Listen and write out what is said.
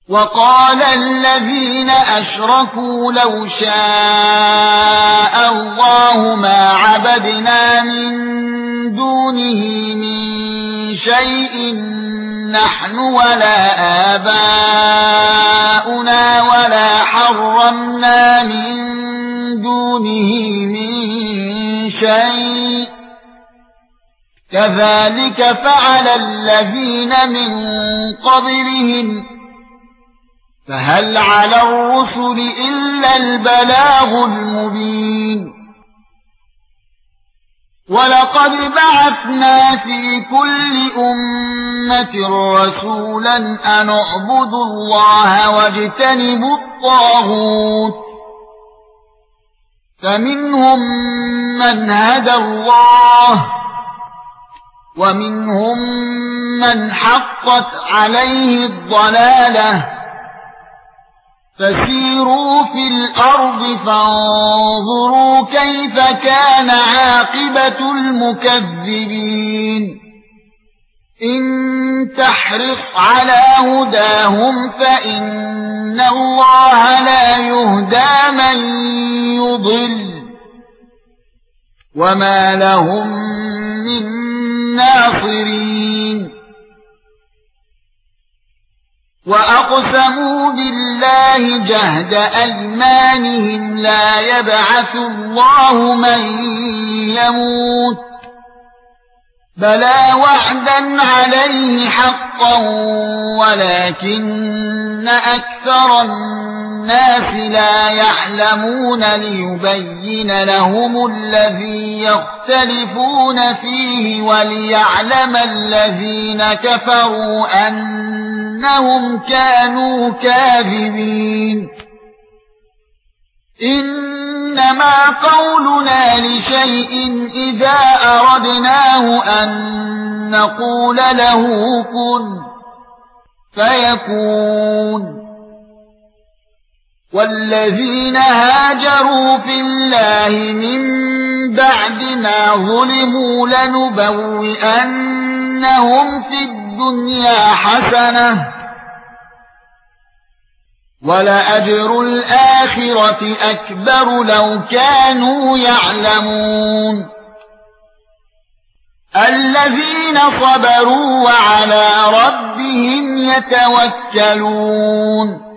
وقال الذين اشركوا لو شاء الله ما عبدنا من دونه من شيء نحن ولا آباؤنا ولا حرمنا من دونه من شيء كذلك فعل الذين من قبلهم فهل على الرسل إلا البلاغ المبين ولقد بعثنا في كل أمة رسولا أن اعبدوا الله واجتنبوا الطاغوت فمنهم من هدى الله ومنهم من حقت عليه الضلالة فسيروا في الأرض فانظروا كيف كان عاقبة المكذبين إن تحرص على هداهم فإن الله لا يهدى من يضل وما لهم من ناصرين وأقسموا بالله جهد أيمانهم لا يبعث الله من يموت بلى وعدا عليه حقا ولكن أكثر الناس لا يعلمون ليبين لهم الذي يختلفون فيه وليعلم الذين كفروا أنهم كانوا كاذبين إنما قولنا لشيء إذا أردناه أن نقول له كن فيكون والذين هاجروا في الله من بعد ما ظلموا لنبوئنهم في الدنيا حسنة ولأجر الآخرة أكبر لو كانوا يعلمون الذين صبروا وعلى ربهم يتوكلون